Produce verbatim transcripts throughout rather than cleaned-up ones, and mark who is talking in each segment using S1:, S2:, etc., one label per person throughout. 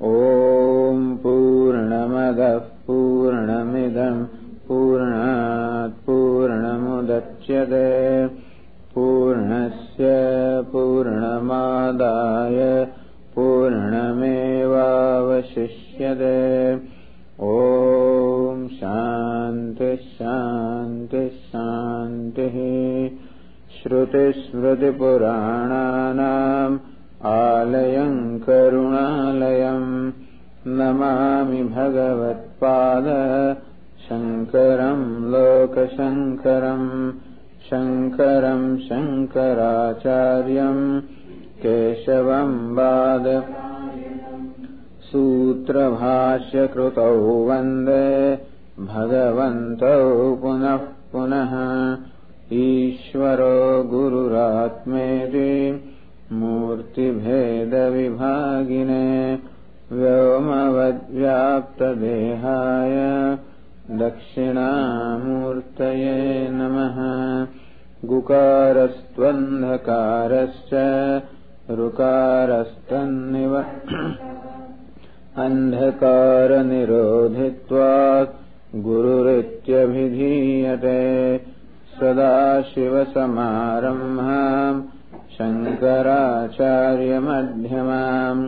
S1: ॐ पूर्णमदः पूर्णमिदं पूर्णात् पूर्णमुदच्यते पूर्णस्य पूर्णमादाय पूर्णमेवावशिष्यते। ॐ शान्ति शान्ति शान्तिः। श्रुतिस्मृतिपुराणानाम् आलयं करुणालयं नमामि भगवत्पाद शङ्करं लोकशङ्करं शङ्करं शङ्कराचार्यं केशवं वाद सूत्रभाष्यकृतौ वन्दे भगवन्तौ पुनः पुनः। ईश्वरो गुरुरात्मेति मूर्तिभेदविभागिने व्योमवद्व्याप्तदेहाय दक्षिणामूर्तये नमः। गुकारस्त्वन्धकारश्च ऋकारस्तन्निव अन्धकारनिरोधित्वात् गुरुरित्यभिधीयते। सदाशिवसमारम्भाम् शङ्कराचार्यमध्यमाम्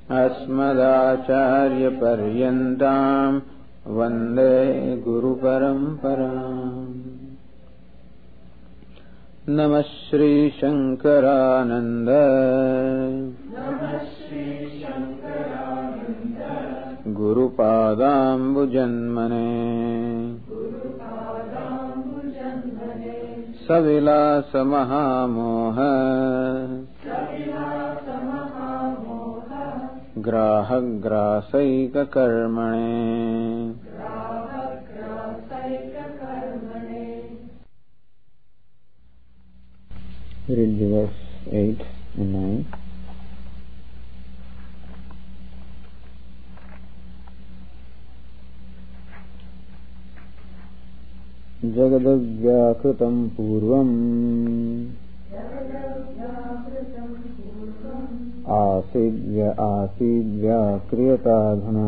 S1: अस्मदाचार्यपर्यन्ताम् वन्दे गुरुपरम्पराम्। नमः श्रीशङ्करानन्द गुरुपादाम्बुजन्मने सविलासमहामोह ग्राहग्रासैककर्मणे। Read the verse eight and nine. जगद्व्याकृतं पूर्वम् आसीद्य आसीद्व्याक्रियताधुना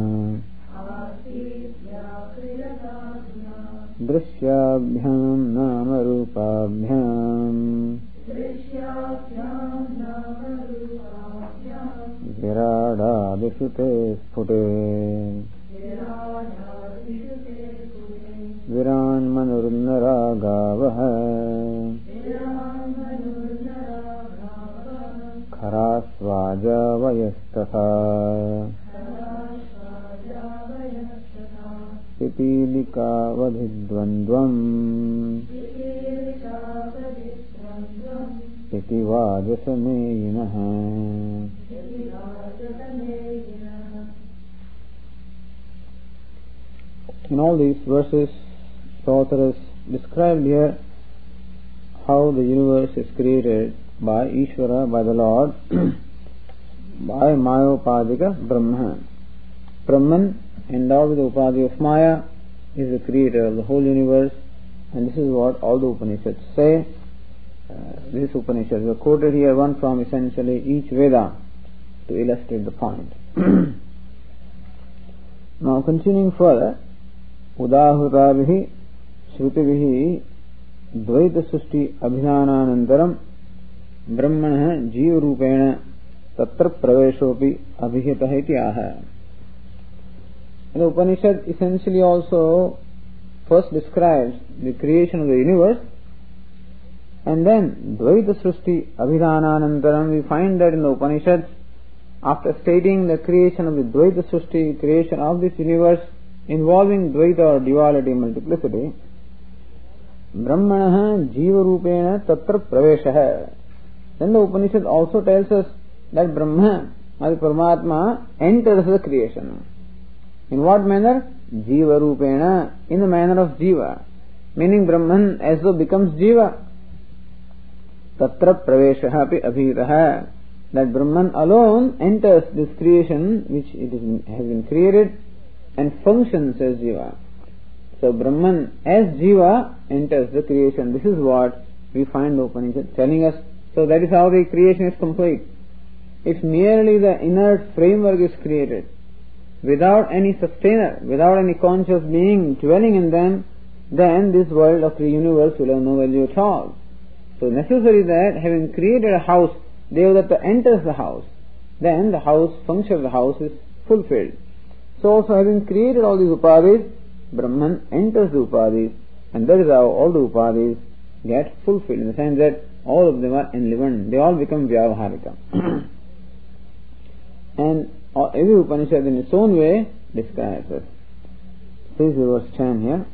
S1: दृश्याभ्यां नामरूपाभ्याम् विराडादिषु ते स्फुटे। विरान्मनुर्नरागावः खरास्वाजावयस्तथा पिपीलिकावधिद्वन्द्वम् इति वाजसमेयिनः। In all these verses, the author has described here how the universe is created by Ishvara, by the Lord, by Mayopadika Brahma. Brahman, endowed with the Upadhi of Maya, is the creator of the whole universe, and this is what all the Upanishads say. Uh, these Upanishads are quoted here, one from essentially each Veda, to illustrate the point. Now, continuing further, Udahuravihi Shrutivihi Dvaita Sushti Abhinananantaram Brahmanah Jiva Rupena Tatra Praveshopi Abhihitah iti aha. The Upanishad essentially also first describes the creation of the universe, and then Dvaita Srushti Abhinananantaram, we find that in the Upanishads, after stating the creation of the Dvaita Srushti, creation of this universe involving Dvaita or duality, multiplicity, Brahmanah Jiva Rupena Tatra Praveshah. Then the Upanishad also tells us that Brahma, as Paramatma, enters the creation. In what manner? Jiva Rupena, in the manner of Jiva. Meaning Brahman as though becomes Jiva. Tatra Praveshah api abhitaha. That Brahman alone enters this creation which it is, has been created and functions as Jiva. So Brahman as Jiva enters the creation. This is what we find the Upanishad telling us. So that is how the creation is complete. if merely the inert framework is created, without any sustainer, without any conscious being dwelling in them, then this world of the universe will have no value at all. So necessary that having created a house, Devadatta enters the house, then the house, function of the house is fulfilled. So also having created all these upadis, Brahman enters the upadis, and that is how all the upadis get fulfilled, in the sense that all of them are enlivened, they all become vyavaharika. And every Upanishad in its own way describes it. Please verse ten here.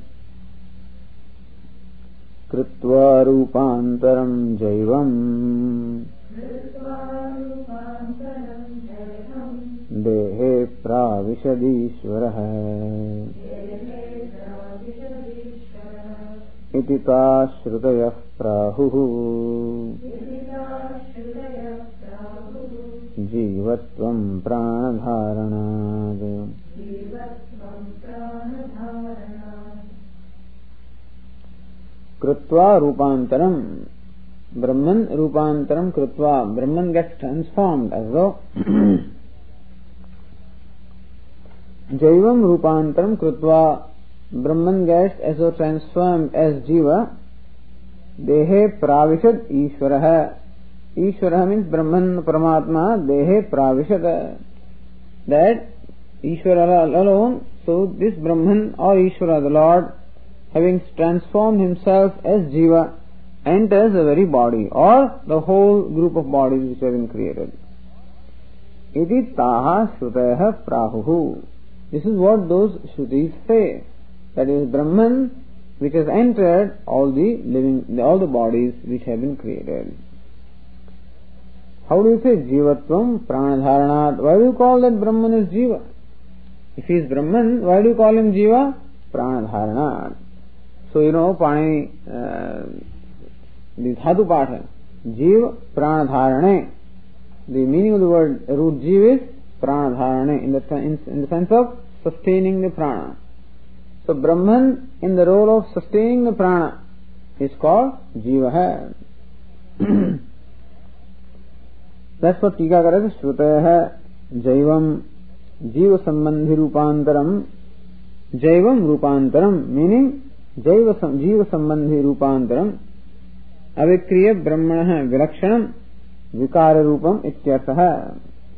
S1: Kritva rupantaram jaivam dehe pravishadishvarah iti ta shrutayah prahuhu जीवत्वं प्राणधारणात् कृत्वा रूपांतरम Brahman रूपांतरम कृत्वा Brahman gets transformed as though Jaivam रूपांतरम कृत्वा Brahman gets as though transformed as Jiva देहे प्राविशद ईश्वरः Ishvara means Brahman, Paramatma, Dehe Pravishata. That Ishvara alone, so this Brahman or Ishvara, the Lord, having transformed himself as Jiva, enters the very body or the whole group of bodies which have been created. Iti taha shrutayaha prahuhu. This is what those Shrutis say. That is Brahman which has entered all the living, all the bodies which have been created. How do you say Jivatvam Pranadharanat? Why do you call that Brahman is Jiva? If he is Brahman, why do you call him Jiva? Pranadharanat. So you know, Pani, uh, the Dhatu Patha, Jiva Pranadharane. The meaning of the word root Jiva is Pranadharane, in the, in, in the sense of sustaining the prana. So Brahman, in the role of sustaining the prana, is called Jiva. That's what Tikakara says, Shrutaya Jaivam Jiva Sambandhi Rupantaram. Jaivam Rupantaram, meaning Jiva Sambandhi Rupantaram. Avikriya Brahmana Vilakshanam Vikara Rupam Ityartha.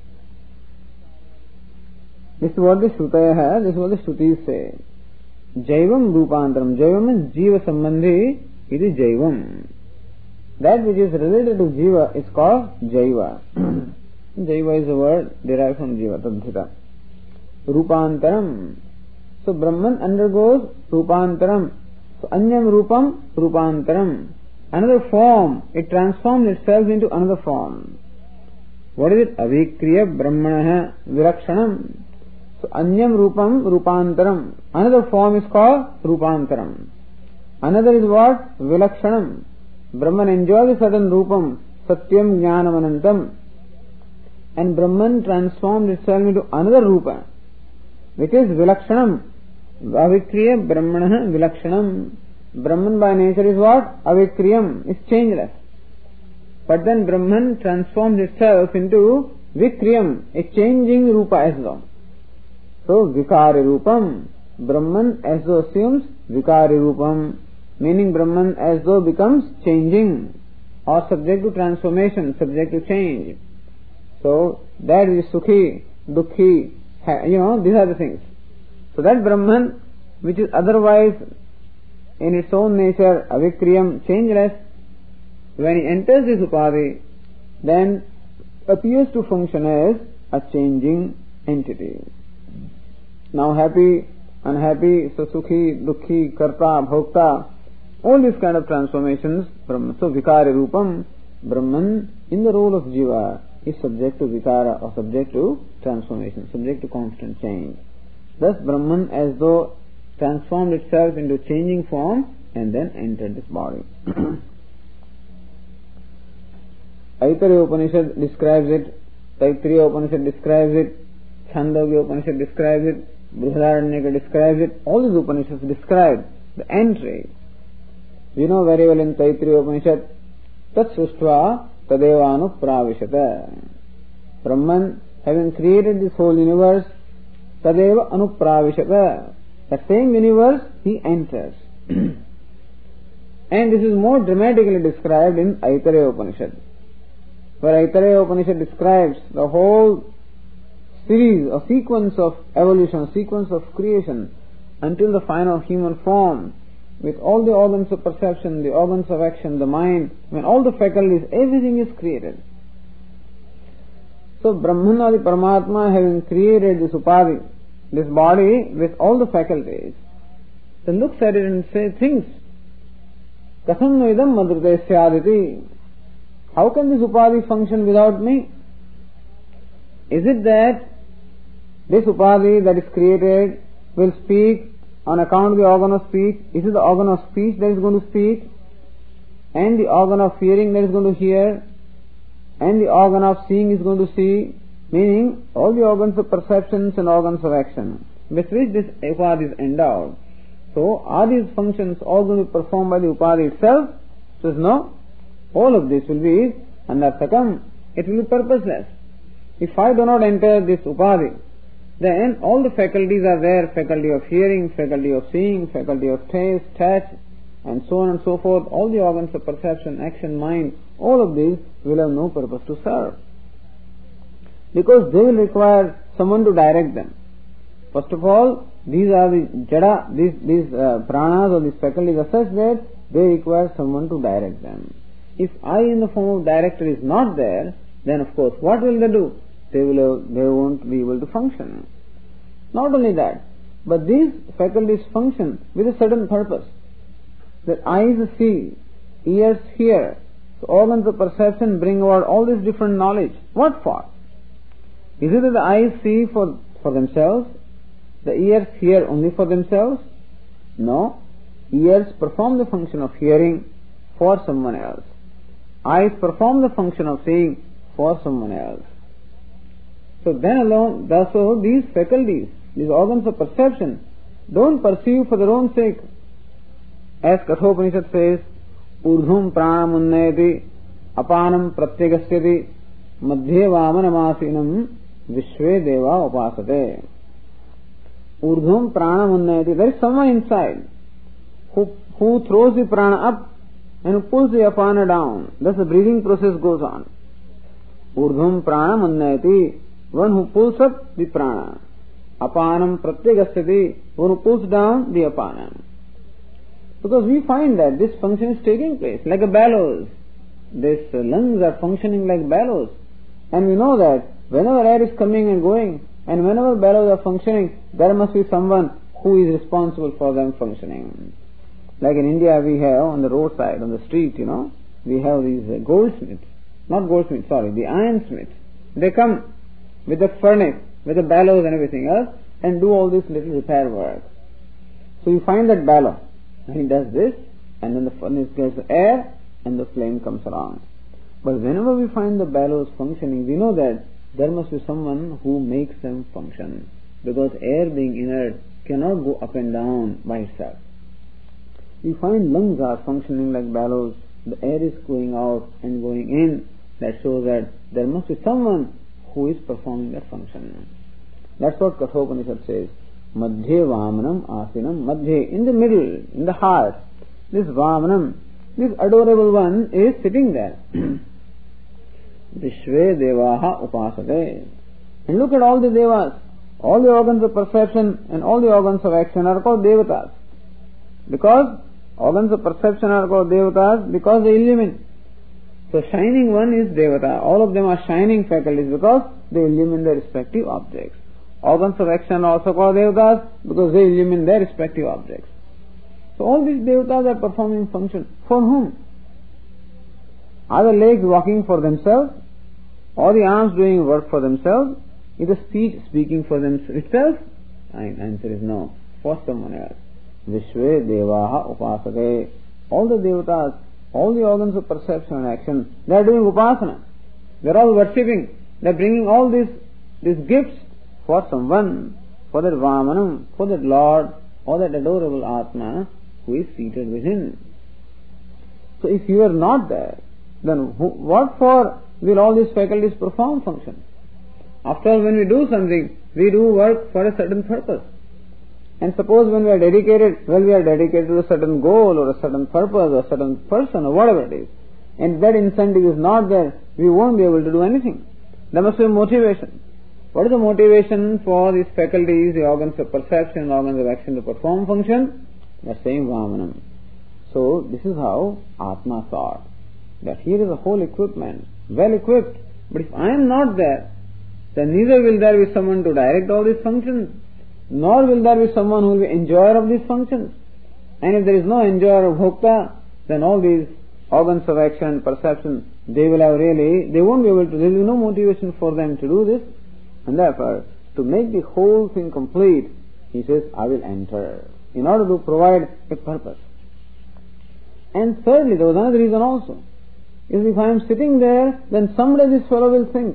S1: This is what the Shrutaya has, this is what the Shrutis say. Jaivam Rupantaram. Jaivam means Jiva Sambandhi, it is Jaivam. That which is related to Jiva is called Jaiva. Jaiva is a word derived from Jiva, Tadhita. Rupantaram. So Brahman undergoes Rupantaram. So Anyam Rupam, Rupantaram. Another form, it transforms itself into another form. What is it? Avikriya Brahmana Virakshanam. So Anyam Rupam, Rupantaram. Another form is called Rupantaram. Another is what? Vilakshanam. Brahman enjoys a certain Rupam, Satyam Jnanam Anantam, and Brahman transformed itself into another Rupa, which is Vilakshanam. Avikriya Brahmana Vilakshanam. Brahman by nature is what? Avikriyam, is changeless. But then Brahman transforms itself into Vikriyam, a changing Rupa as well. So Vikari Rupam, Brahman as though assumes Vikari Rupam, meaning Brahman as though becomes changing or subject to transformation, subject to change. So that is Sukhi, Dukhi, you know, these are the things. So that Brahman, which is otherwise in its own nature Avikriyam, changeless, when he enters this Upadhi, then appears to function as a changing entity. Now happy, unhappy, so Sukhi, Dukhi, Karta, Bhokta, all these kind of transformations, Brahman. So Vikari Rupam, Brahman in the role of Jiva is subject to Vikara or subject to transformation, subject to constant change. Thus Brahman as though transformed itself into changing form and then entered this body. Aitareya Upanishad describes it, Taittiriya Upanishad describes it, Chandogya Upanishad describes it, Brihadaranyaka describes it, all these Upanishads describe the entry. You know very well in Taittiriya Upanishad, Tat Sushtva Tadevanu Pravishata. Brahman, having created this whole universe, tadeva anupravishata. That same universe he enters. And this is more dramatically described in Aitareya Upanishad, where Aitareya Upanishad describes the whole series or sequence of evolution, sequence of creation until the final human form, with all the organs of perception, the organs of action, the mind, when all the faculties, everything is created. So Brahman or the Paramatma, having created this upadhi, this body with all the faculties, then looks at it and says, thinks, Katham noidam madhrute syaditi. How can this upadhi function without me? Is it that this upadhi that is created will speak on account of the organ of speech? Is it the organ of speech that is going to speak, and the organ of hearing that is going to hear, and the organ of seeing is going to see? Meaning all the organs of perceptions and organs of action with which this upadhi is endowed. So are these functions all going to be performed by the upadhi itself? Says no. All of this will be anarthakam. It will be purposeless. If I do not enter this upadhi, then all the faculties are there, faculty of hearing, faculty of seeing, faculty of taste, touch, and so on and so forth. All the organs of perception, action, mind, all of these will have no purpose to serve, because they will require someone to direct them. First of all, these are the jada, these, these uh, pranas or these faculties are such that they require someone to direct them. If I in the form of director is not there, then of course what will they do? They will have, they won't be able to function. Not only that, but these faculties function with a certain purpose. That eyes see, ears hear, so organs of perception bring about all this different knowledge. What for? Is it that the eyes see for, for themselves? The ears hear only for themselves? No. Ears perform the function of hearing for someone else. Eyes perform the function of seeing for someone else. So then alone, thus so these faculties, these organs of perception, don't perceive for their own sake. As Kathopanishad says, Urdhum pranam unnayati apanam pratyegasyati madhye vamanamasinam vishve deva upasate. Urdhum pranam unnayati. There is someone inside who, who throws the prana up and who pulls the apana down. Thus the breathing process goes on. Urdhum pranam unnayati. One who pulls up the prana. Apanam pratyegasyati. One who pulls down the apana. Because we find that this function is taking place like a bellows. These lungs are functioning like bellows. And we know that whenever air is coming and going, and whenever bellows are functioning, there must be someone who is responsible for them functioning. Like in India we have on the roadside, on the street, you know, we have these goldsmiths. Not goldsmiths, sorry, the ironsmiths. They come with the furnace, with the bellows and everything else, and do all this little repair work. So you find that bellow, and he does this, and then the furnace gets air, and the flame comes around. But whenever we find the bellows functioning, we know that there must be someone who makes them function, because air being inert cannot go up and down by itself. We find lungs are functioning like bellows, the air is going out and going in. That shows that there must be someone who is performing that function. That's what Kathopanishad says. Madhye Vamanam Asinam. Madhye, in the middle, in the heart. This Vamanam, this adorable one is sitting there. Vishve Devaha Upasate. And look at all the Devas. All the organs of perception and all the organs of action are called Devatas. Because organs of perception are called Devatas because they illumine. So shining one is Devata. All of them are shining faculties because they illumine their respective objects. Organs of action are also called Devatas because they illumine their respective objects. So all these Devatas are performing function. For whom? Are the legs walking for themselves? Or the arms doing work for themselves? Is the speech speaking for them itself? The answer is no. For someone else. Vishve Devaha Upasake. All the Devatas, all the organs of perception and action, they are doing upasana. They are all worshipping. They are bringing all these these gifts for someone, for that Vamanam, for that Lord, or that adorable Atma who is seated within. So if you are not there, then who, what for will all these faculties perform function? After all, when we do something, we do work for a certain purpose. And suppose when we are dedicated, well, we are dedicated to a certain goal or a certain purpose or a certain person or whatever it is, and that incentive is not there, we won't be able to do anything. There must be motivation. What is the motivation for these faculties, the organs of perception, organs of action to perform function? They are saying Vamanam. So this is how Atma thought, that here is a whole equipment, well equipped, but if I am not there, then neither will there be someone to direct all these functions, nor will there be someone who will be enjoyer of these functions. And if there is no enjoyer of Bhokta, then all these organs of action and perception, they will have really, they won't be able to, there will be no motivation for them to do this. And therefore, to make the whole thing complete, he says, I will enter, in order to provide a purpose. And thirdly, there was another reason also, is if I am sitting there, then someday this fellow will think,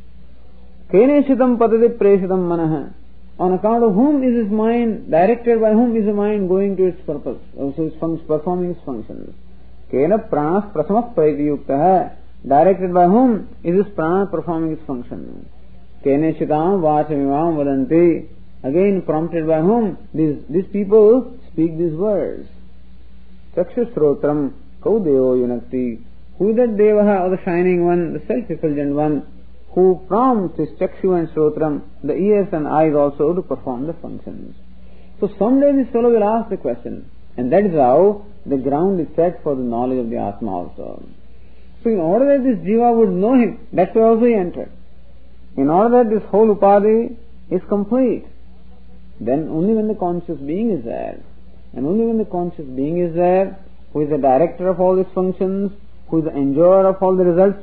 S1: Keneshitam patati preshitam manaha. On account of whom is his mind directed, by whom is the mind going to its purpose, also its fun- performing its functions. Kena pranas prasamah praitiyuktaha. Directed by whom is this prana performing its function? Keneshitam vachamimam vadanti. Again prompted by whom? These, these people speak these words. Chakshusrotram kaudeo yunakti. Who is that Devaha, or the shining one, the self-effulgent one, who prompts his chakshu and srotram, the ears and eyes also, to perform the functions. So someday this fellow will ask the question, and that is how the ground is set for the knowledge of the Atma also. So in order that this jiva would know him, that's why also he entered. In order that this whole upadhi is complete, then only when the conscious being is there, and only when the conscious being is there, who is the director of all these functions, who is the enjoyer of all the results,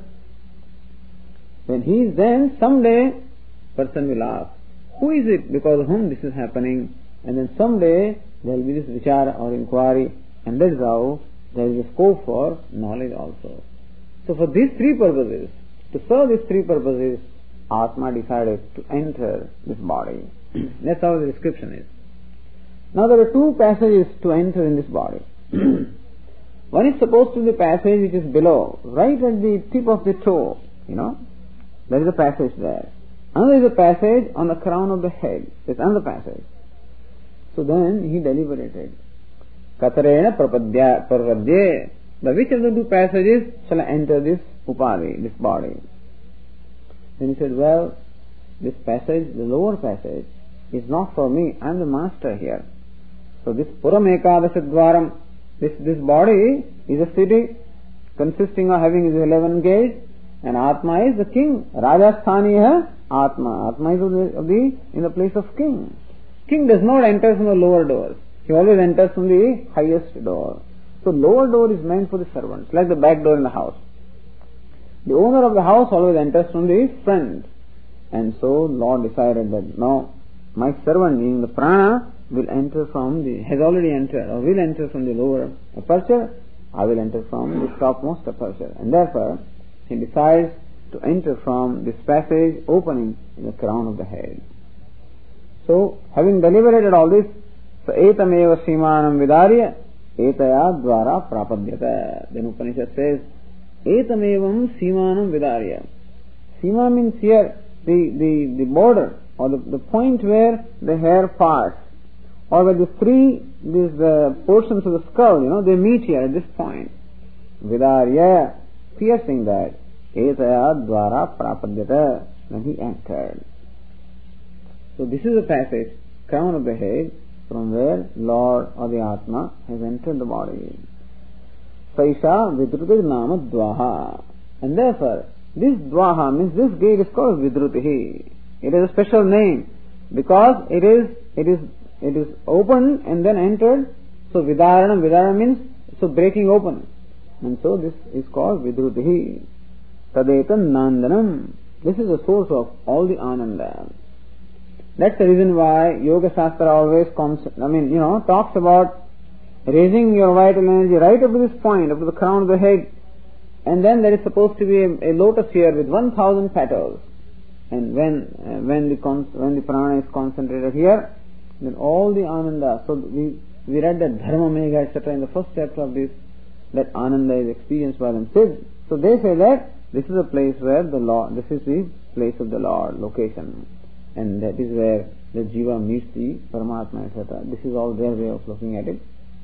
S1: when he is then, someday, person will ask, who is it because of whom this is happening? And then someday there will be this vichara or inquiry, and that is how there is a scope for knowledge also. So for these three purposes, to serve these three purposes, Atma decided to enter this body. That's how the description is. Now there are two passages to enter in this body. One is supposed to be the passage which is below, right at the tip of the toe, you know. There is a passage there. Another is a passage on the crown of the head. There's another passage. So then he deliberated. Katarena prapadya parvadye. By which of the two passages shall I enter this upadhi, this body? Then he said, well, this passage, the lower passage, is not for me. I am the master here. So this Puram Ekadasha Dwaram, this, this body is a city consisting of having his eleven gates, and Atma is the king. Rajasthaniya Atma. Atma is of the, of the, in the place of king. King does not enter from the lower doors. He always enters from the highest door. So lower door is meant for the servants, like the back door in the house. The owner of the house always enters from the front. And so Lord decided that no, my servant, meaning the prana, will enter from the, has already entered, or will enter from the lower aperture. I will enter from the topmost aperture. And therefore, he decides to enter from this passage opening in the crown of the head. So, having deliberated all this, so etameva simanam vidarya etaya dvara prapadyata. Then Upanishad says, etamevam simanam vidarya. Sima means here the, the, the border, or the, the point where the hair parts, or where the three these uh, portions of the skull, you know, they meet here at this point. Vidarya, piercing that. Etaya dvara prapadyata. When he entered. So this is a passage, crown of the head, from where Lord or the Atma has entered the body. Saisha vidruti nama dvaha. And therefore, this dvaha means this gate is called vidrutihi. It is a special name because it is it is it is opened and then entered. So vidarana, vidarana means so breaking open, and so this is called vidrutihi. Tadetan nandanam. This is the source of all the ananda. That's the reason why Yoga Shastra always comes, I mean, you know, talks about raising your vital energy right up to this point, up to the crown of the head, and then there is supposed to be a, a lotus here with one thousand petals. And when uh, when the con- when the prana is concentrated here, then all the ananda. So we we read that dharma megha et cetera in the first chapter of this, that ananda is experienced by them. So, so they say that this is a place where the Lord, this is the place of the Lord, location, and that is where the Jiva meets the Paramatma, et cetera. This is all their way of looking at it.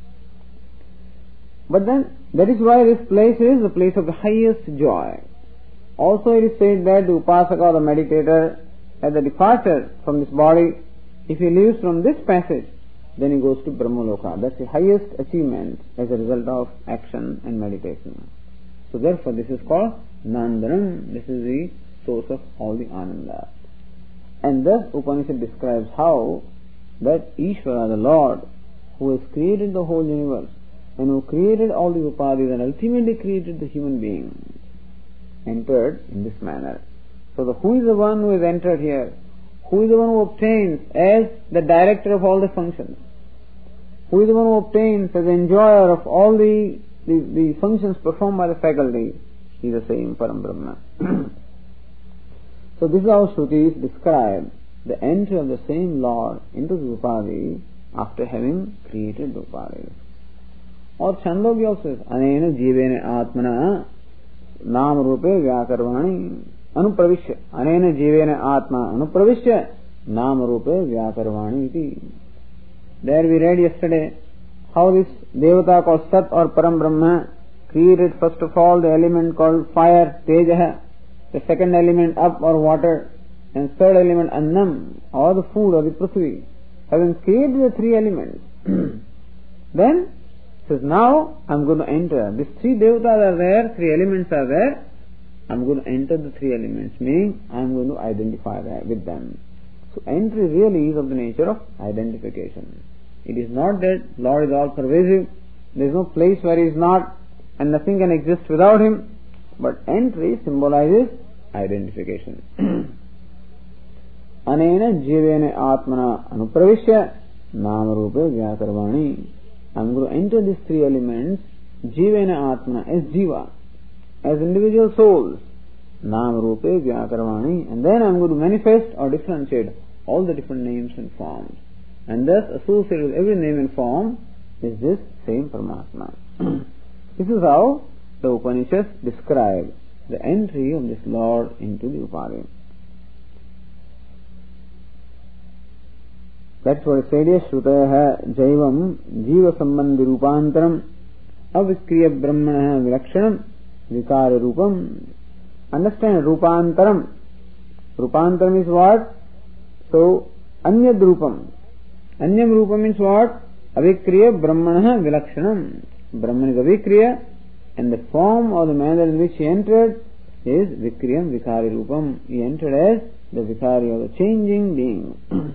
S1: But then, that is why this place is the place of the highest joy. Also it is said that the Upasaka or the meditator, at the departure from this body, if he leaves from this passage, then he goes to Brahmaloka. That's the highest achievement as a result of action and meditation. So therefore this is called Nandanam. This is the source of all the Ananda. And thus Upanishad describes how that Ishvara, the Lord, who has created the whole universe, and who created all the upadhis and ultimately created the human being, entered in this manner. So the, who is the one who has entered here? Who is the one who obtains as the director of all the functions? Who is the one who obtains as the enjoyer of all the, the, the functions performed by the faculty? He is the same Param Brahma. So this is how Shrutis describe the entry of the same Lord into the upadhi after having created the upadhi. और Chandogya also says, अनेन जीवेन आत्मना नाम रूपे व्याकरवाणी अनुप्रविश्य, अनेन जीवेन आत्मा अनुप्रविश्य नाम रूपे व्याकरवाणी इति. There we read yesterday how this devata called Sat or Param Brahma created first of all the element called fire, Tejaha, the second element up or water, and third element Annam or the food or the Prithvi. Having created the three elements, then says, now I am going to enter. These three devatas are there, three elements are there. I am going to enter the three elements, meaning I am going to identify with them. So entry really is of the nature of identification. It is not that Lord is all pervasive, there is no place where He is not, and nothing can exist without Him. But entry symbolizes identification. Anena jivene atmana anupravishya nama rupe vyakarvani. I am going to enter these three elements, jivena atmana, as jiva, as individual souls, nama rupe vyakarvani, and then I am going to manifest or differentiate all the different names and forms. And thus associated with every name and form is this same Paramatma. This is how the Upanishads describe the entry of this Lord into the upadhi. That's what it said here, Shrutayaha Jaivam Jiva Sambandhi Rupantaram Avikriya Brahmanaha Vilakshanam Vikara Rupam. Understand Rupantaram. Rupantaram is what? So, Anyad Rupam. Anyam Rupam means what? Avikriya Brahmanaha Vilakshanam. Brahman is Avikriya, and the form or the manner in which he entered is Vikriyam Vikari Rupam. He entered as the Vikari or the changing being.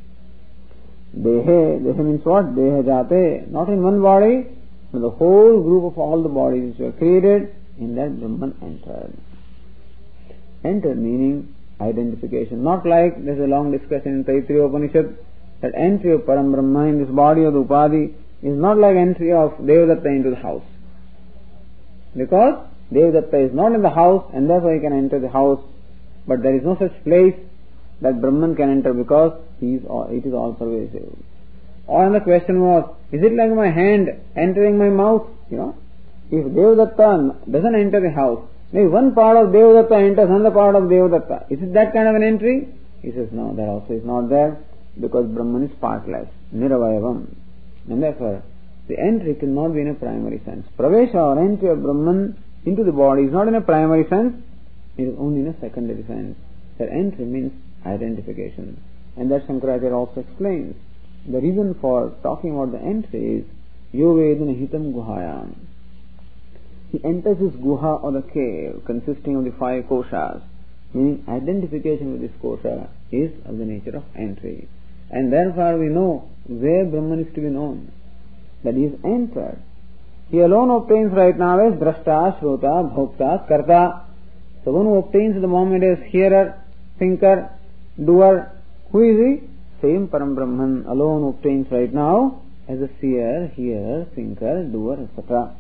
S1: Dehe, Dehe means what? Deha Jate, not in one body, but the whole group of all the bodies which were created, in that Brahman entered. Entered meaning identification. Not like there's a long discussion in Taittiriya Upanishad that entry of Param Brahma in this body of the Upadhi is not like entry of Devadatta into the house. Because Devadatta is not in the house and therefore he can enter the house, but there is no such place that Brahman can enter because he is all, it is all pervasive. Or the question was, is it like my hand entering my mouth? You know, if Devadatta doesn't enter the house, maybe one part of Devadatta enters another part of Devadatta. Is it that kind of an entry? He says, no, that also is not there because Brahman is partless, niravayavam. And therefore, the entry cannot be in a primary sense. Pravesha or entry of Brahman into the body is not in a primary sense, it is only in a secondary sense. That entry means identification. And that Shankaracharya also explains. The reason for talking about the entry is Yovedana Hitam Guhayam. He enters his guha or the cave consisting of the five koshas, meaning identification with this kosha is of the nature of entry. And therefore we know where Brahman is to be known, that he is entered. He alone obtains right now as Drashta, Shrota, Bhokta, Karta. So one who obtains at the moment as hearer, thinker, doer. Who is he? Same Param Brahman alone obtains right now as a seer, hearer, thinker, doer, et cetera.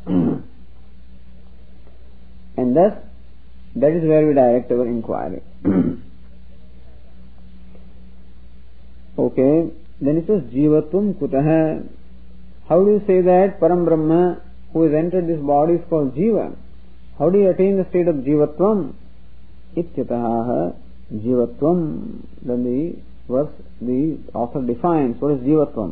S1: And thus, that is where we direct our inquiry. Okay, then it says Jivatvam Kutaha. How do you say that Param Brahma who has entered this body is called Jiva? How do you attain the state of Jivatvam? Ityataha Jivatvam. Then the verse, the author defines what is Jivatvam.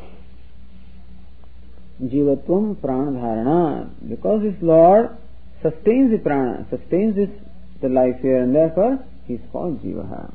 S1: Jivatvam Pranadharana. Because this Lord sustains the prana, sustains this, the life here, and therefore he is called Jivaha.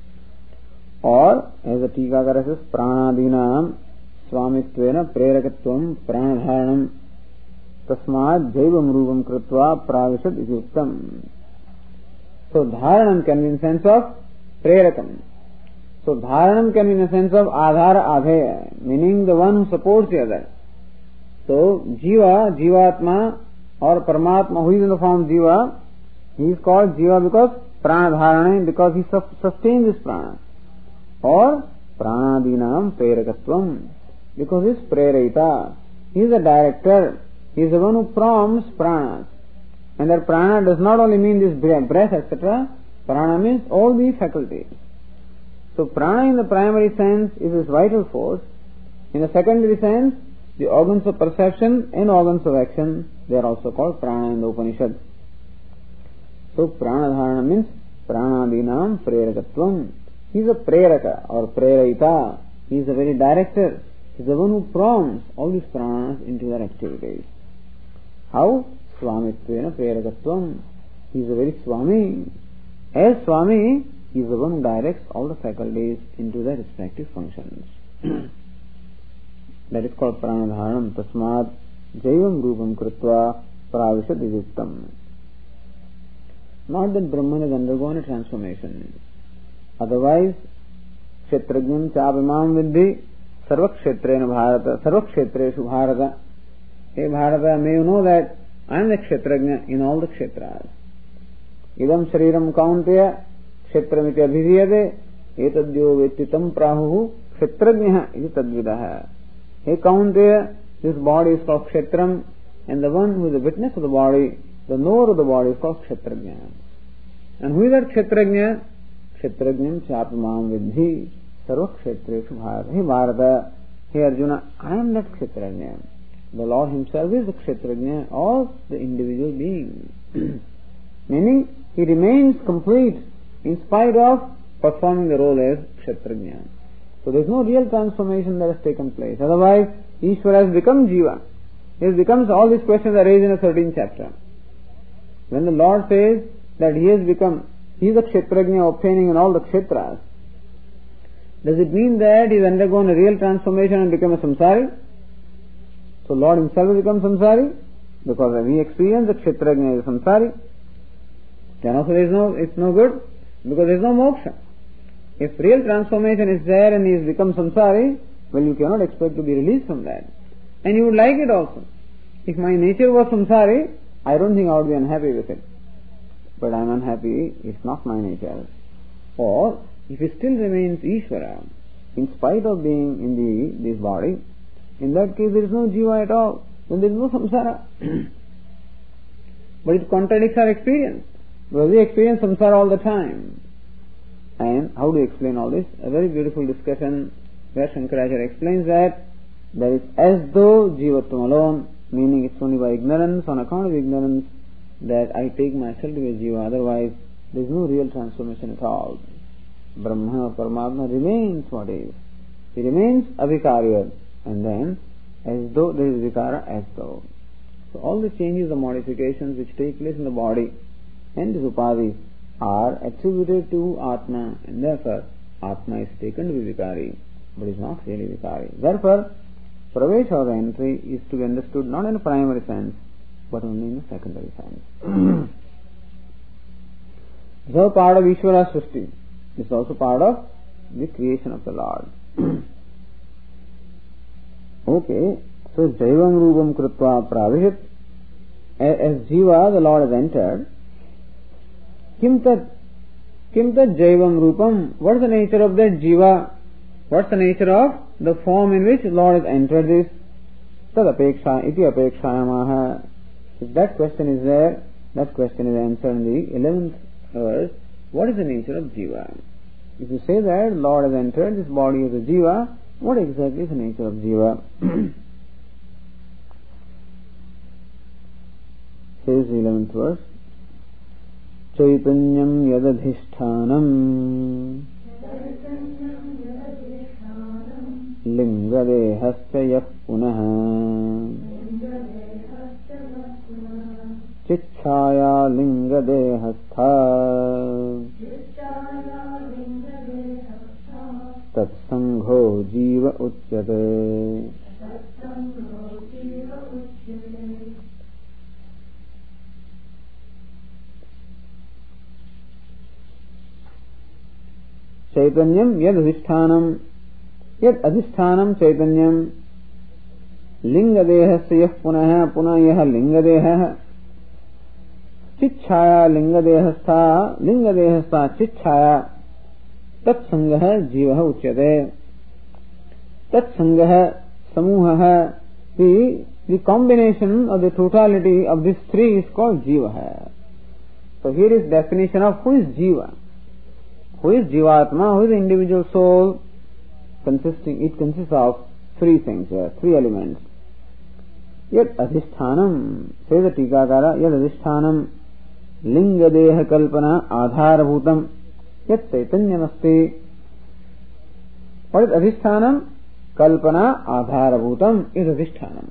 S1: Or, as the Tikakara says, Pranadinam Swamitvena Prerakatvam Pranadharanam Tasmad Jaivam Rupam Kritva Pravishad Isyuktam. So, Dharanam can be in the sense of Prerakam. So, Dharanam can be in the sense of Adhara Adheya, meaning the one who supports the other. So, Jiva, Jivatma or Paramatma, who is in the form of Jiva, he is called Jiva because Pranadharana, because he sustains this prana. Or Pranadinam Prerakatvam, because he is Prerayita. He is the director. He is the one who prompts pranas. And that prana does not only mean this breath, et cetera. Prana means all these faculties. So prana in the primary sense is this vital force. In the secondary sense, the organs of perception and organs of action, they are also called prana in the Upanishad. So pranadharana means pranadinam prerakatvam. He is a preraka or prerayita. He is the very director. He is the one who prompts all these pranas into their activities. How? Swamitvena prerakatvam. He is a very Swami. As Swami, he is the one who directs all the faculties into their respective functions. That is called pranadharanam. Tasmad jaivam rupam kritva pravishad isyuktam. Not that Brahman has undergone a transformation. Otherwise, kshetrajnam chapimam vidhi sarvakshetrena bharata sarvakshetreshu bharata. Hey Bharata, may you know that I am the kshetrajna in all the kshetras. Idam shariram kaunteya kshetramiti abhidhiyate etadyo vettitam prahuhu kshetrajnah iti tadvidaha. Hey kaunteya, this body is called kshetram, and the one who is the witness of the body, the knower of the body is called kshetrajna. And who is that kshetrajna? Kshetrajnam chapimam vidhi sarvakshetreshu bharata. Hey Bharata, hey Arjuna, I am that kshetrajna. The Lord himself is the kshetrajna of the individual being. Meaning, he remains complete in spite of performing the role as kshetrajna. So there is no real transformation that has taken place. Otherwise, Ishvara has become Jiva. It becomes, all these questions are raised in the thirteenth chapter. When the Lord says that he has become, he is the kshetrajna obtaining in all the kshetras, does it mean that he has undergone a real transformation and become a samsari? So Lord himself has become samsari, because when we experience the kshetrajna is samsari, then also there is no, it's no good, because there is no moksha. If real transformation is there and he has become samsari, well, you cannot expect to be released from that. And you would like it also. If my nature was samsari, I don't think I would be unhappy with it. But I am unhappy, it's not my nature. Or, if it still remains Ishvara, in spite of being in the this body, in that case there is no jiva at all. Then there is no samsara. But it contradicts our experience. Because we experience samsara all the time. And how do you explain all this? A very beautiful discussion where Shankaracharya explains that there is as though jivatvam alone, meaning it's only by ignorance, on account of ignorance, that I take myself to be a jiva. Otherwise, there is no real transformation at all. Brahma or Paramatma remains what is. He remains avikarya, and then as though there is vikara, as though. So all the changes or modifications which take place in the body and this upadhi are attributed to Atma, and therefore Atma is taken to be vikari, but is not really vikari. Therefore, pravesha or entry is to be understood not in a primary sense, but only in a secondary sense. This is all part of Ishvara Srishti. This is also part of the creation of the Lord. Okay, so Jaivam Rupam Kritva Pravishit. As Jiva, the Lord has entered. Kim tat, kim tat Jaivam Rupam. What is the nature of that Jiva? What is the nature of the form in which the Lord has entered this? Tad apeksha, iti apekshayamaha. If that question is there, that question is answered in the eleventh verse. What is the nature of Jiva? If you say that Lord has entered this body as a Jiva, what exactly is the nature of Jiva? says the eleventh verse, Chaitanyam yadadhishtanam lingadehasya yah punah chichaya lingadehastha tatsangho jiva uchyate. Chaitanyam yad adhishtanam, yad adhishtanam chaitanyam lingadehasya yah punah punah yah lingadehah chichaya lingadehastha lingadehastha chichaya tatsangah jiva uchyate. Tatsangah samuha, the the combination or the totality of these three is called jiva. So here is definition of who is jiva. Who is jivatma? Who is the individual soul? Consisting, it consists of three things here, three elements. Yat adhishtanam, says the Tikakara, yat adhishtanam lingadeha kalpana adharabhutam yat chaitanyamasti. What is adhishtanam? Kalpana adharabhutam is adhishtanam.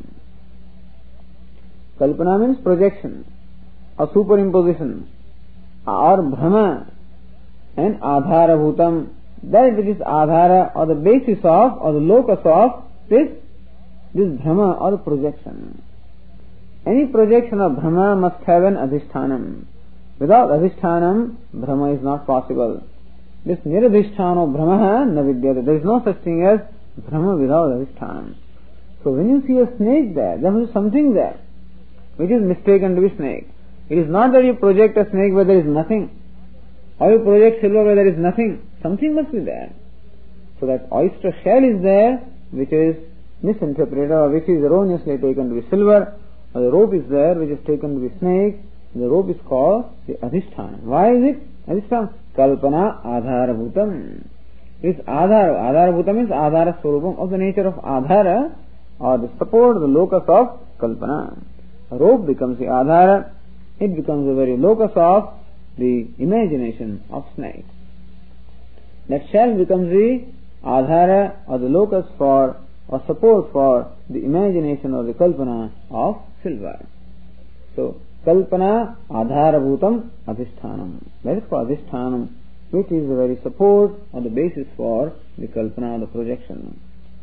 S1: Kalpana means projection or superimposition or bhrama, and adharabhutam, that which is adhara or the basis of or the locus of this this bhrama or the projection. Any projection of bhrama must have an adhishtanam. Without adhishtanam, bhrama is not possible. This niradhisthano brahma na vidyate. There is no such thing as brahma without adhishtanam. So when you see a snake there, there is something there which is mistaken to be snake. It is not that you project a snake where there is nothing, or you project silver where there is nothing. Something must be there. So that oyster shell is there which is misinterpreted or which is erroneously taken to be silver, or the rope is there which is taken to be snake. The rope is called the adhishthana. Why is it adhishthana? Kalpana adharabhutam. It's adhara. Adharabhutam means adhara swarupam, of the nature of adhara or the support, the locus of kalpana. A rope becomes the adhara. It becomes the very locus of the imagination of snake. That shell becomes the adhara or the locus for or support for the imagination or the kalpana of silver. So kalpana adharabhutam adhishtanam. That is called adhishtanam, which is the very support or the basis for the kalpana or the projection.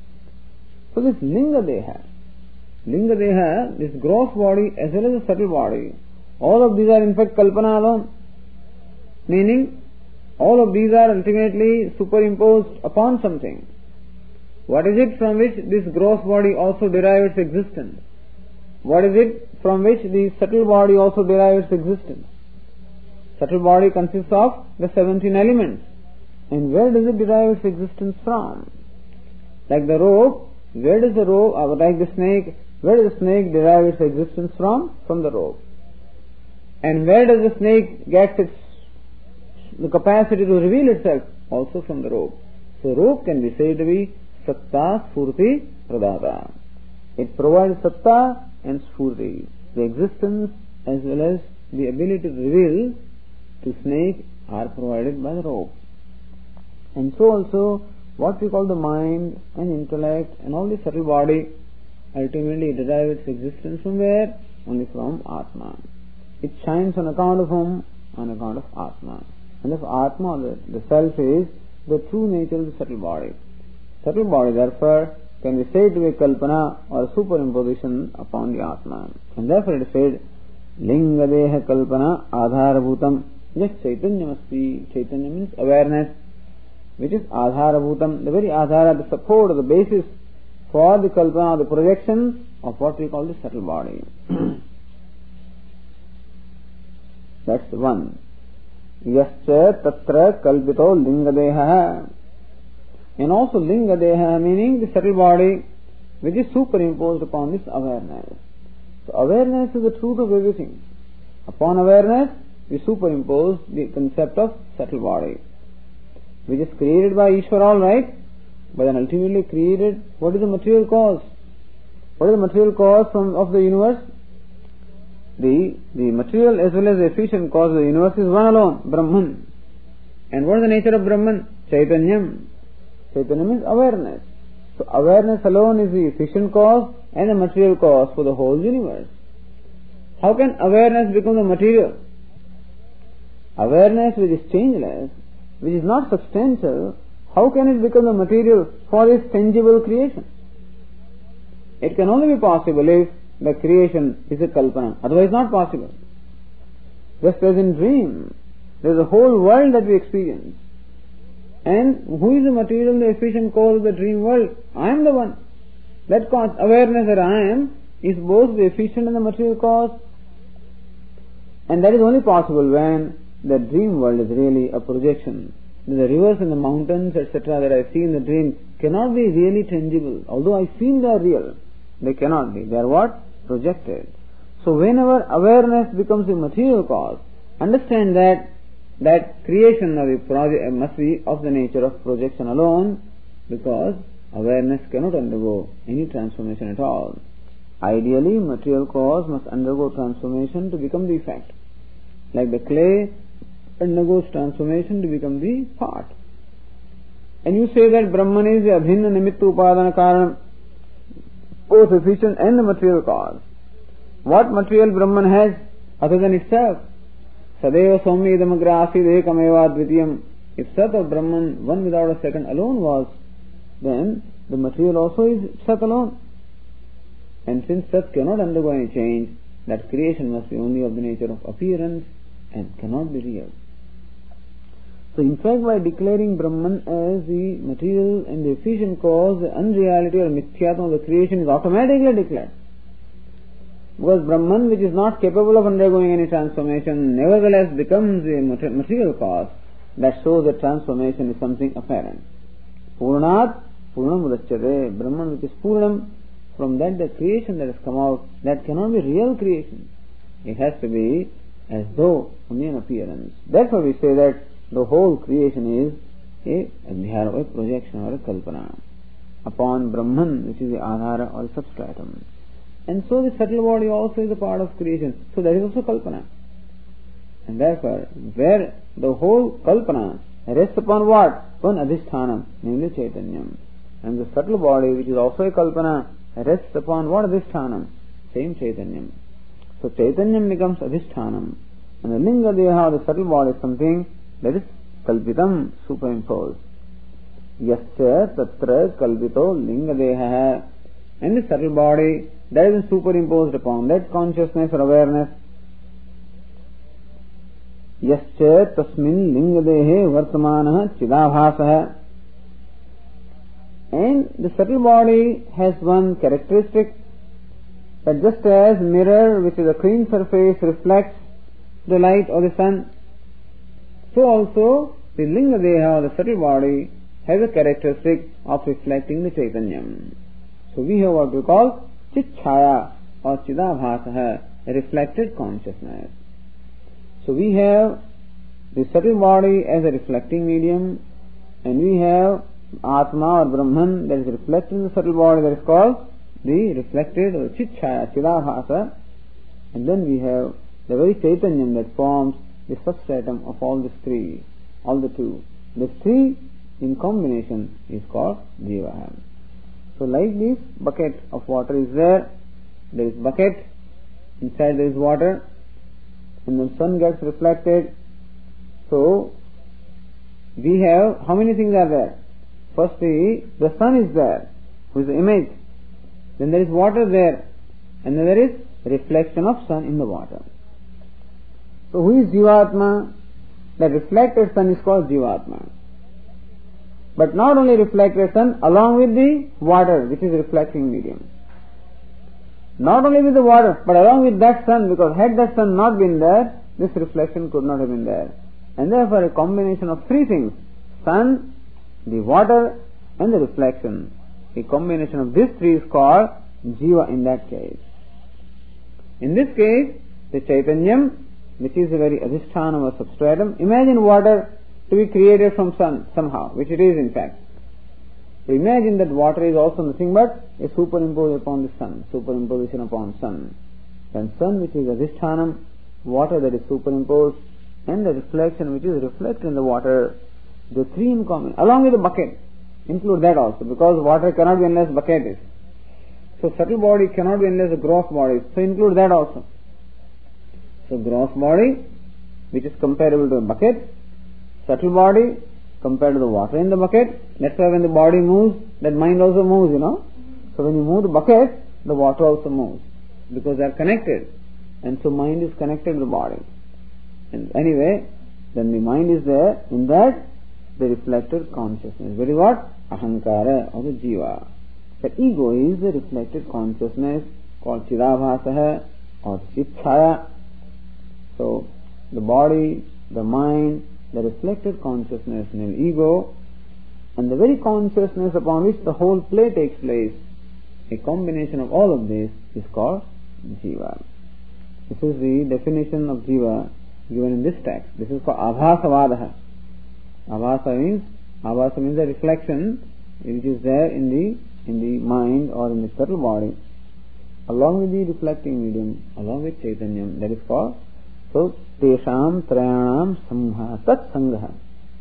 S1: So this linga deha, linga deha, this gross body as well as the subtle body, all of these are in fact kalpana alone. Meaning, all of these are ultimately superimposed upon something. What is it from which this gross body also derives its existence? What is it from which the subtle body also derives its existence? Subtle body consists of the seventeen elements. And where does it derive its existence from? Like the rope, where does the rope, or like the snake, where does the snake derive its existence from? From the rope. And where does the snake get its the capacity to reveal itself? Also from the rope. So rope can be said to be satta, spurti, pradata. It provides satta and spurti, the existence as well as the ability to reveal to snake are provided by the rope. And so also what we call the mind and intellect and all the subtle body ultimately derive its existence from where? Only from Atma. It shines on account of whom? On account of Atma. And if Atma, the, the self, is the true nature of the subtle body. Subtle body therefore can be said to be kalpana or superimposition upon the Atma. And therefore it is said, linga deha kalpana adharabhutam yas chaitanyamasti. Chaitanya means awareness, which is adharabhutam, the very adhara, the support or the basis for the kalpana or the projection of what we call the subtle body. That's one. Yascha tatra kalpito lingadeha. And also lingadeha meaning the subtle body which is superimposed upon this awareness. So awareness is the truth of everything. Upon awareness we superimpose the concept of subtle body, which is created by Ishvara, all right, but then ultimately created. What is the material cause? What is the material cause from, of the universe? the, the material as well as the efficient cause of the universe is one alone, Brahman. And what is the nature of Brahman? Chaitanyam. Chaitanyam is awareness. So awareness alone is the efficient cause and the material cause for the whole universe. How can awareness become the material? Awareness which is changeless, which is not substantial, how can it become the material for this tangible creation? It can only be possible if the creation is a kalpana, otherwise not possible. Just as in dream, there is a whole world that we experience. And who is the material, the efficient cause of the dream world? I am the one. That awareness that I am is both the efficient and the material cause. And that is only possible when the dream world is really a projection. The rivers and the mountains, et cetera that I see in the dream cannot be really tangible. Although I feel they are real, they cannot be. They are what? Projected. So whenever awareness becomes the material cause, understand that that creation of the project must be of the nature of projection alone, because awareness cannot undergo any transformation at all. Ideally, material cause must undergo transformation to become the effect. Like the clay undergoes transformation to become the part. And you say that Brahman is the abhinna nimitta upadana karanam, both efficient and the material cause. What material Brahman has other than itself? Sadeva Somya idamagra asid ekameva dvitiyam. If Sat of Brahman, one without a second alone was, then the material also is Sat alone. And since Sat cannot undergo any change, that creation must be only of the nature of appearance and cannot be real. So in fact, by declaring Brahman as the material and the efficient cause, the unreality or mithyatma of the creation is automatically declared. Because Brahman, which is not capable of undergoing any transformation, nevertheless becomes a material cause, that shows that transformation is something apparent. Purnat Purnam Udachyate, Brahman which is Purnam, from that the creation that has come out, that cannot be real creation. It has to be as though only an appearance. Therefore we say that the whole creation is a adhyara, a projection or a kalpana upon Brahman, which is the adhara or substratum. And so the subtle body also is a part of creation. So that is also kalpana. And therefore, where the whole kalpana rests upon what? Upon adhisthana, namely Chaitanyam. And the subtle body, which is also a kalpana, rests upon what adhisthana? Same Chaitanyam. So Chaitanyam becomes adhisthana. And the linga deha, the subtle body, is something that is kalpitam, superimposed. Yasya tatra kalpito linga deha. And the subtle body that is superimposed upon that consciousness or awareness. Yasya tasmin linga dehe vartamana chidabhasa. And the subtle body has one characteristic, that just as mirror, which is a clean surface, reflects the light of the sun, so also the linga deha, the subtle body, has a characteristic of reflecting the Chaitanyam. So we have what we call Chitchaya or Chidabhasa, a reflected consciousness. So we have the subtle body as a reflecting medium, and we have Atma or Brahman that is reflected in the subtle body, that is called the reflected or Chitchaya, Chidabhasa. And then we have the very Chaitanyam that forms the substratum of all these three, all the two. The three in combination is called Jiva. So like this bucket of water is there, there is bucket, inside there is water, and then sun gets reflected. So we have, how many things are there? Firstly, the sun is there, who is the image. Then there is water there, and then there is reflection of sun in the water. So who is Jivatma? The reflected sun is called Jivatma. But not only reflected sun, along with the water, which is reflecting medium. Not only with the water, but along with that sun, because had that sun not been there, this reflection could not have been there. And therefore a combination of three things, sun, the water and the reflection, a combination of these three is called Jiva in that case. In this case, the Chaitanyam, which is a very adhisthana or substratum, imagine water to be created from sun somehow, which it is in fact. So imagine that water is also nothing but a superimposed upon the sun, superimposition upon sun. and sun which is adhisthanam, water that is superimposed, and the reflection which is reflected in the water, the three in common, along with the bucket, include that also, because water cannot be unless bucket is. So subtle body cannot be unless the gross body is. So include that also. So gross body, which is comparable to a bucket, subtle body compared to the water in the bucket. That's why when the body moves, that mind also moves, you know. So when you move the bucket, the water also moves, because they are connected. And so mind is connected to the body. And anyway, then the mind is there, in that the reflected consciousness. That is what? Ahankara, or the jiva. The ego is the reflected consciousness called Chidabhasaha or Chitchaya. So the body, the mind, the reflected consciousness in the ego, and the very consciousness upon which the whole play takes place, a combination of all of this is called jiva. This is the definition of jiva given in this text. This is called abhasavadaha. Abhasa means, abhasa means the reflection which is there in the in the mind or in the subtle body, along with the reflecting medium, along with Chaitanyam. That is called, so, Tesham Trayanam Samha Tat Sangaha.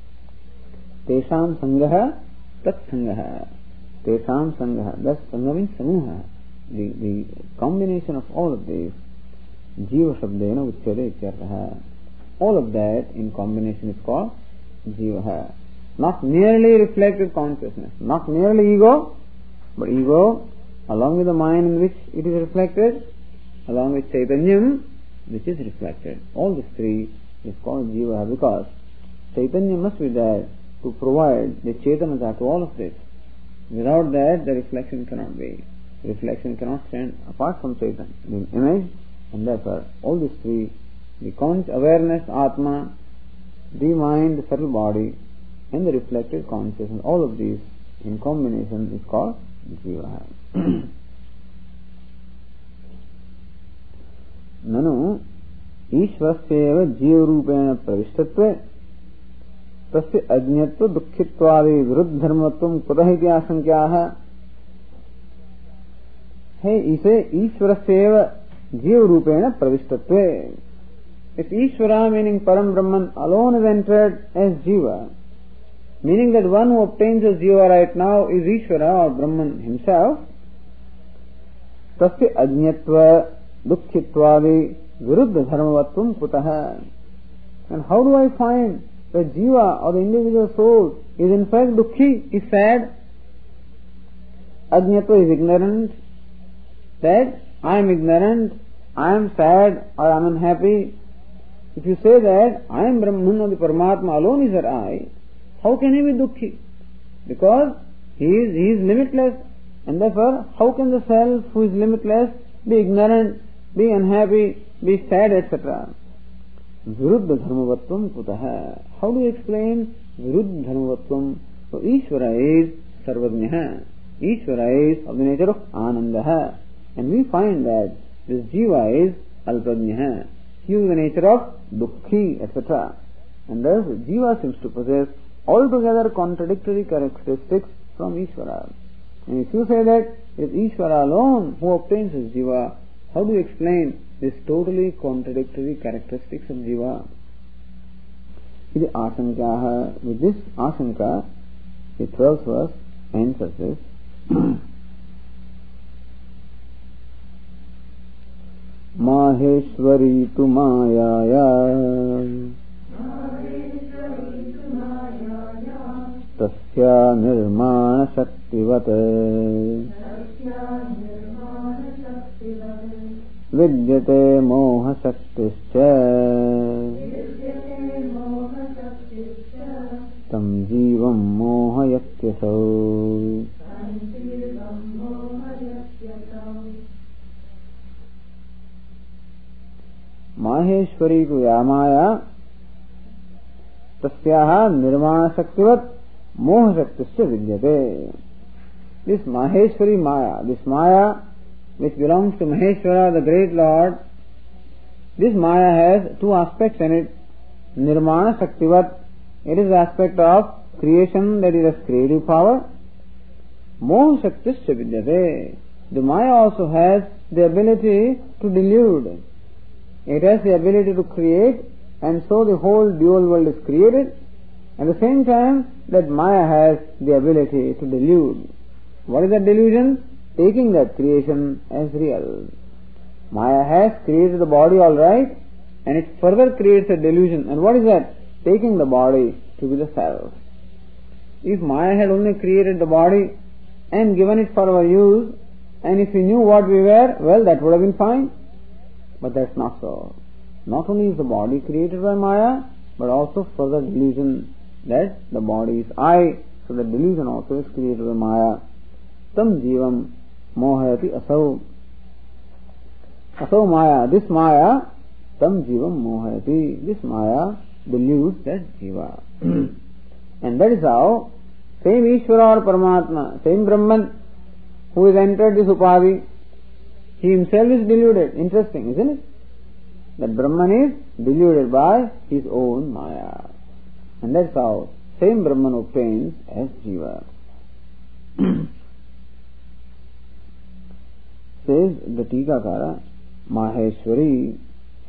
S1: Tesham Sangaha Tat Sangaha. Tesham Sangaha. Thus, Sangha means Samuha. The, the combination of all of these, Jiva Shabdena Uchyade Ityartaha. All of that in combination is called Jivaha. Not merely reflected consciousness, not merely ego, but ego along with the mind in which it is reflected, along with Chaitanyam which is reflected. All these three is called Jiva, because Chaitanya must be there to provide the Chetanata to all of this. Without that, the reflection cannot be. Reflection cannot stand apart from Chaitanya, the image, and therefore all these three, the conscious awareness, Atma, the mind, the subtle body, and the reflected consciousness, all of these in combination is called Jiva. ननु ईश्वरस्यैव जीवरूपेण प्रविष्टत्वे तस्य अज्ञत्व दुःखित्वादि विरुद्ध धर्मत्वं कुतः इति आशंक्याः. है इसे ईश्वरस्यैव जीवरूपेण प्रविष्टत्वे. If Ishvara, meaning Param Brahman, alone is entered as Jiva, meaning that one who obtains as Jiva right now is Ishvara or Brahman himself, tasya ajñatva dukkhitvadi viruddha dharmavatvam kutaha. And how do I find that Jiva or the individual soul is in fact dukkhi, is sad? Ajñatva is ignorant, that I am ignorant, I am sad or I am unhappy. If you say that I am Brahman or the Paramatma alone is that I, how can he be dukkhi? Because he is, he is limitless, and therefore how can the self who is limitless be ignorant, be unhappy, be sad, et cetera. Viruddha dharmavatvam kutaha. How do you explain Viruddha dharmavatvam? So Ishvara is sarvajnaha. Ishvara is of the nature of anandaha. And we find that this Jiva is alprajnaha. He is the nature of dukkhi, et cetera. And thus Jiva seems to possess altogether contradictory characteristics from Ishvara. And if you say that it is Ishvara alone who obtains his Jiva, how do you explain these totally contradictory characteristics of Jiva? Iti asankyaha. With this asanka, the twelfth verse answers this. Maheshwari tu mayaya tasya nirmana shaktivate vidyate moha shaktischa tam jivam moha yakyasau. Maheshwari tu yamaya tasyaha nirmana shaktivat moha shaktischa vidyate. This Maheshwari Maya, this Maya which belongs to Maheshwara, the great Lord, this Maya has two aspects in it. Nirmana Shaktivat, it is the aspect of creation, that is a creative power. Moha Shaktischa Vidyate, the Maya also has the ability to delude. It has the ability to create, and so the whole dual world is created. At the same time, that Maya has the ability to delude. What is that delusion? Taking that creation as real. Maya has created the body all right, and it further creates a delusion. And what is that? Taking the body to be the self. If Maya had only created the body and given it for our use, and if we knew what we were, well, that would have been fine. But that's not so. Not only is the body created by Maya, but also further delusion that the body is I. So the delusion also is created by Maya. Tam jivam mohayati asau. Asau Maya. This Maya, tam jivam mohayati. This Maya deludes that jiva. And that is how same Ishvara or Paramatma, same Brahman who has entered this upadhi, he himself is deluded. Interesting, isn't it? That Brahman is deluded by his own Maya. And that's how same Brahman obtains as Jiva. Says the Tikakara, Maheshwari,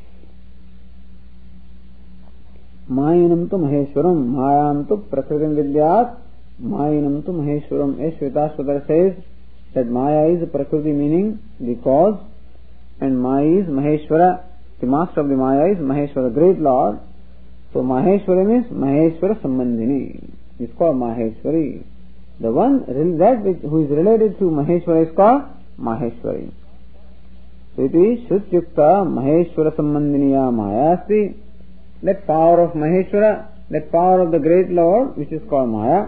S1: Mayanam tu Maheshwaram, Mayam tu Prakritim Vidyat, Mayanam tu Maheshwaram. As Shvetashvatara says that Maya is Prakriti, meaning the cause, and Maya is Maheshwara. The master of the Maya is Maheshwara, great Lord. So Maheshwara is Maheshwara Sambandhini. It's called Maheshwari. The one that which, who is related to Maheshwara is called Maheshwari. So it is Shrutyukta Maheshwara Sambandhiniya Maya asti. That power of Maheshwara, that power of the great Lord, which is called Maya,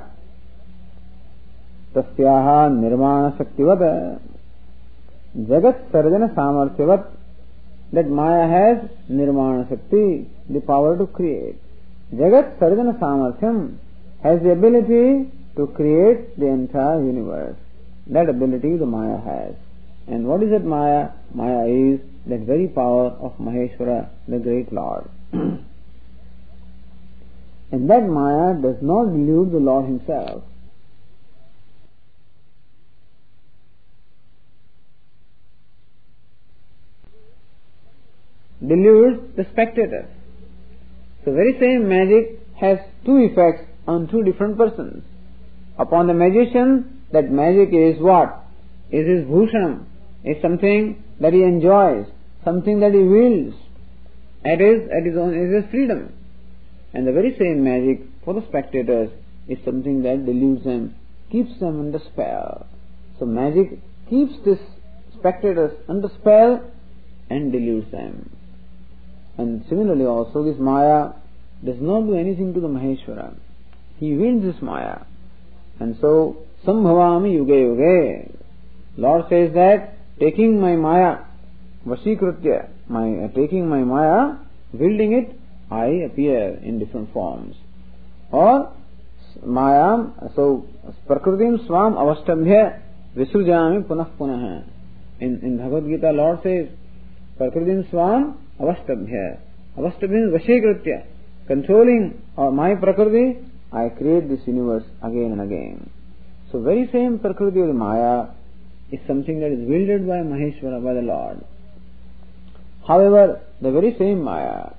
S1: Tasyaha Nirmana Shaktivat Jagat Sarjana Samarthyavat. That Maya has Nirmana Shakti, the power to create. Jagat Sarjana Samarthyam has the ability to create the entire universe. That ability the Maya has. And what is that Maya? Maya is that very power of Maheshwara, the great Lord. And that Maya does not delude the Lord himself. Deludes the spectators. So very same magic has two effects on two different persons. Upon the magician, that magic is what? It is bhushanam. It's something that he enjoys, something that he wields. It is at his own, it is freedom. And the very same magic for the spectators is something that deludes them, keeps them under spell. So magic keeps these spectators under spell and deludes them. And similarly also this Maya does not do anything to the Maheshwara. He wields this Maya. And so, Sambhavami yuge yuge. Lord says that taking my Maya, Vashikritya, my, uh, taking my Maya, wielding it, I appear in different forms. Or Mayam, so Prakritim Swam Avastabhya Visrujami Punah Punah. In, in Bhagavad Gita, Lord says, Prakritim Swam Avastabhya. Avastabhya is Vashikritya. Controlling uh, my Prakriti, I create this universe again and again. So very same Prakriti of the Maya is something that is wielded by Maheshwara, by the Lord. However, the very same Maya,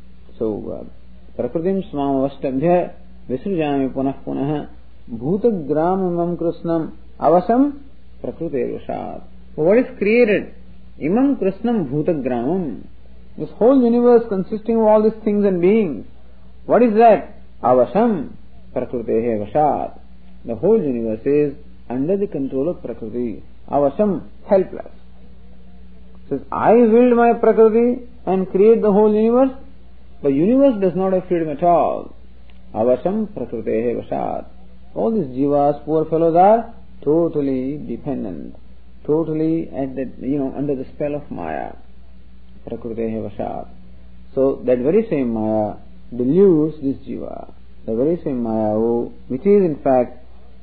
S1: so Prakritim Swam Avastabhya Visrujami Punah Punah Bhutagram Imam Krishnam Avasam Prakriti Vashat. So what is created? Imam Krishnam Bhutagramam. This whole universe consisting of all these things and beings. What is that? Avasam Prakritehe Vashat. The whole universe is under the control of Prakriti. Avasam, helpless. Says, I wield my Prakriti and create the whole universe. The universe does not have freedom at all. Avasam Prakritehe Vashat. All these jivas, poor fellows, are totally dependent, totally at the, you know, under the spell of Maya. Prakritehe Vashat. So that very same Maya deludes this jiva. The very same Maya, who, which is in fact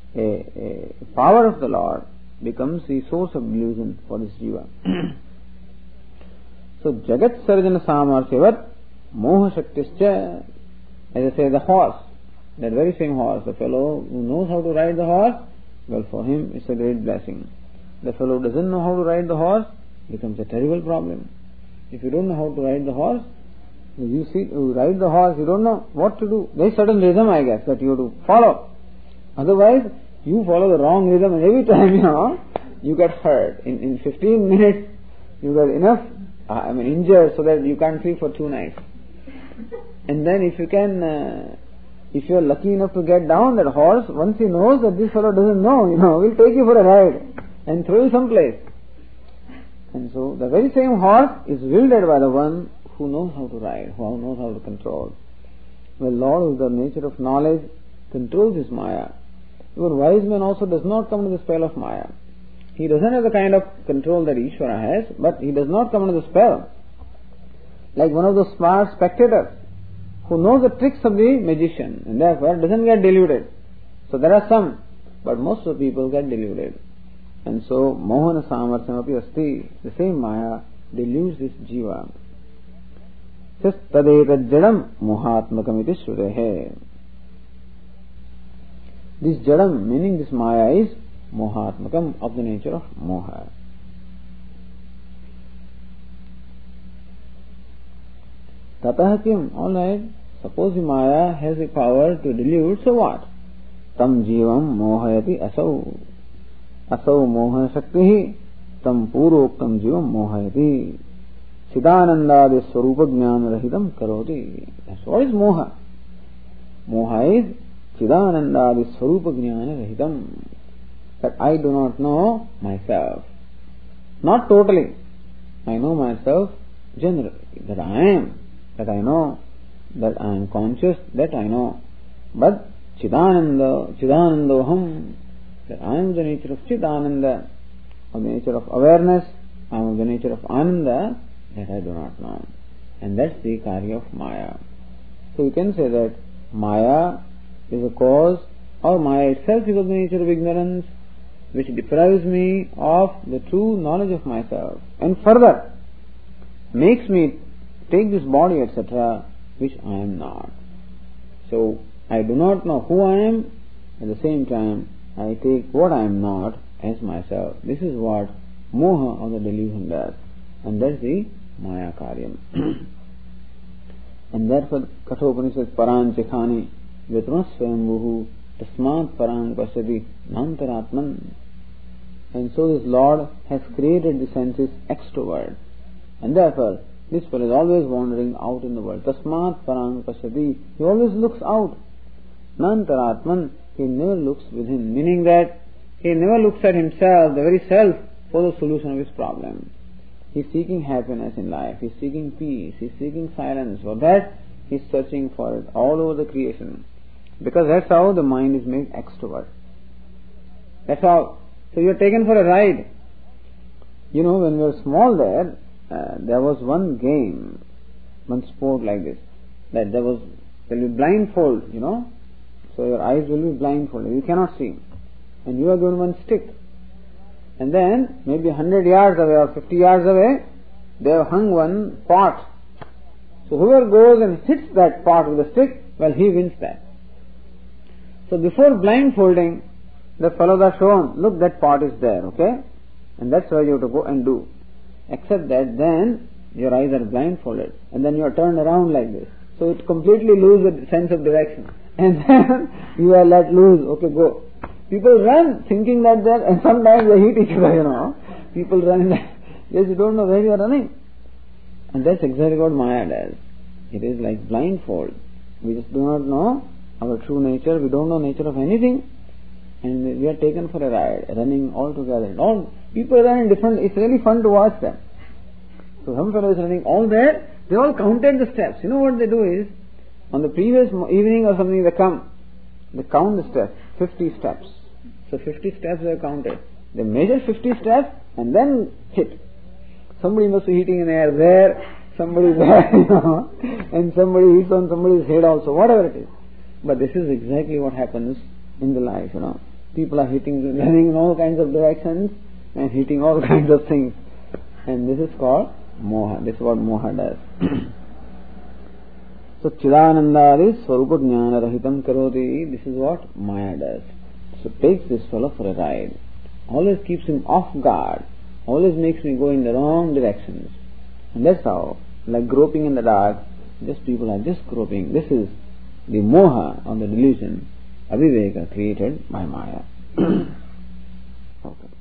S1: a, a power of the Lord, becomes the source of delusion for this jiva. So Jagat Sarjana Samarthyavat Moha Shaktischa. As I say, the horse, that very same horse, the fellow who knows how to ride the horse, well, for him it's a great blessing. The fellow doesn't know how to ride the horse, becomes a terrible problem. If you don't know how to ride the horse, you see, you ride the horse, you don't know what to do. There is certain rhythm, I guess, that you have to follow. Otherwise, you follow the wrong rhythm, and every time, you know, you get hurt. In, in fifteen minutes, you get enough, uh, I mean, injured so that you can't sleep for two nights. And then if you can, uh, if you are lucky enough to get down that horse, once he knows that this fellow doesn't know, you know, will take you for a ride and throw you someplace. And so, the very same horse is wielded by the one who knows how to ride, who knows how to control. The Lord, with the nature of knowledge, controls his Maya. Even wise man also does not come to the spell of Maya. He doesn't have the kind of control that Ishvara has, but he does not come under the spell. Like one of those smart spectators who knows the tricks of the magician and therefore doesn't get deluded. So there are some, but most of the people get deluded. And so, Mohana Samartham api asti, the same Maya deludes this Jiva. Just tadeta jadam mohatmakam iti shrutehe. This jadam, meaning this Maya, is mohatmakam, of the nature of moha. Tatah kim, alright, suppose the Maya has the power to delude, so what? Tam jivam mohayati asau. Asau moha shakti, tam puroktam jivam mohayati. Siddhanandadi swarupa jnana rahitam karoti. That's what is moha. Moha is Siddhanandadi swarupa jnana rahitam. That I do not know myself. Not totally. I know myself generally. That I am. That I know. That I am conscious. That I know. But Chidānanda, Chidānandoham, that I am the nature of Chidananda, of the nature of awareness, I am of the nature of Ananda, that I do not know. And that's the karya of Maya. So you can say that Maya is a cause, or Maya itself is of the nature of ignorance, which deprives me of the true knowledge of myself, and further makes me take this body, et cetera, which I am not. So I do not know who I am, at the same time I take what I am not as myself. This is what moha, or the delusion, does. And that's the Maya karyam. And therefore Kathopanishad Paran Chekhani Vyatma Swayambhuhu Tasmat Parang Pasadi Nantaratman. And so this Lord has created the senses extrovert. And therefore this fellow is always wandering out in the world. Tasmat Parang Pasadi. He always looks out. Nantaratman. He never looks within. Meaning that he never looks at himself, the very self, for the solution of his problem. He is seeking happiness in life. He is seeking peace. He is seeking silence. For that, he is searching for it all over the creation. Because that's how the mind is made extrovert. That's how. So you are taken for a ride. You know, when we were small there, uh, there was one game, one sport like this, that there was, there will be blindfold, you know. So your eyes will be blindfolded. You cannot see. And you are given one stick. And then, maybe one hundred yards away or fifty yards away, they have hung one pot. So whoever goes and hits that pot with a stick, well, he wins that. So before blindfolding, the fellows are shown, look, that pot is there, okay? And that's where you have to go and do. Except that then, your eyes are blindfolded. And then you are turned around like this. So it completely loses the sense of direction. And then, you are let loose, okay, go. People run thinking that they're, and sometimes they hit each other, you know. People run in that, yes, you don't know where you are running. And that's exactly what Maya does. It is like blindfold. We just do not know our true nature. We don't know nature of anything. And we are taken for a ride, running all together. All people run in different, it's really fun to watch them. So some fellow is running all there, they all counted the steps. You know what they do is, on the previous evening or something they come, they count the steps, fifty steps. So fifty steps they have counted. They measure fifty steps and then hit. Somebody must be hitting in the air there, somebody there, you know, and somebody hits on somebody's head also, whatever it is. But this is exactly what happens in the life, you know. People are hitting, running in all kinds of directions and hitting all kinds of things. And this is called moha. This is what moha does. So Chidanandadi Swarupa Jnana Rahitam Karoti, this is what Maya does. So takes this fellow for a ride. always keeps him off guard, always makes me go in the wrong directions. And that's how, like groping in the dark, just people are just groping. This is the moha or the delusion, aviveka created by Maya. Okay.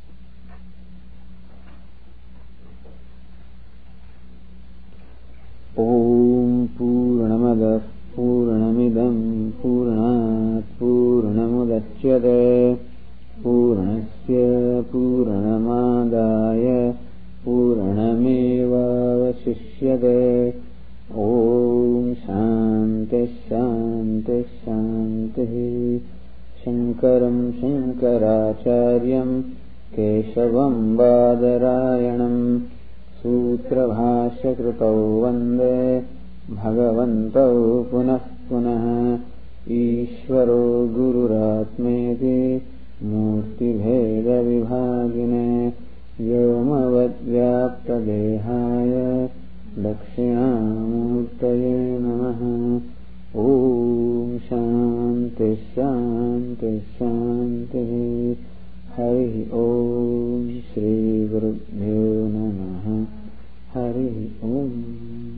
S1: Om Purnamada Purnamidam Purnat Purnamudachyate Purnasya Purnamadaya Purnameva Vasishyate. Om Shanti Shanti Shanti. Shankaram Shankaracharyam Keshavam Badarayanam Sutra Bhashya Krutau Vande Bhagavantau Punah Punah. Ishvaro Gururatmeti Murti Bheda Vibhagine Yomavad Vyapta Dehaya Dakshinamurtaye Namaha. Om Shanti Shanti Shanti. Hari Om Shri Gurubhyo Namaha. Hari Om.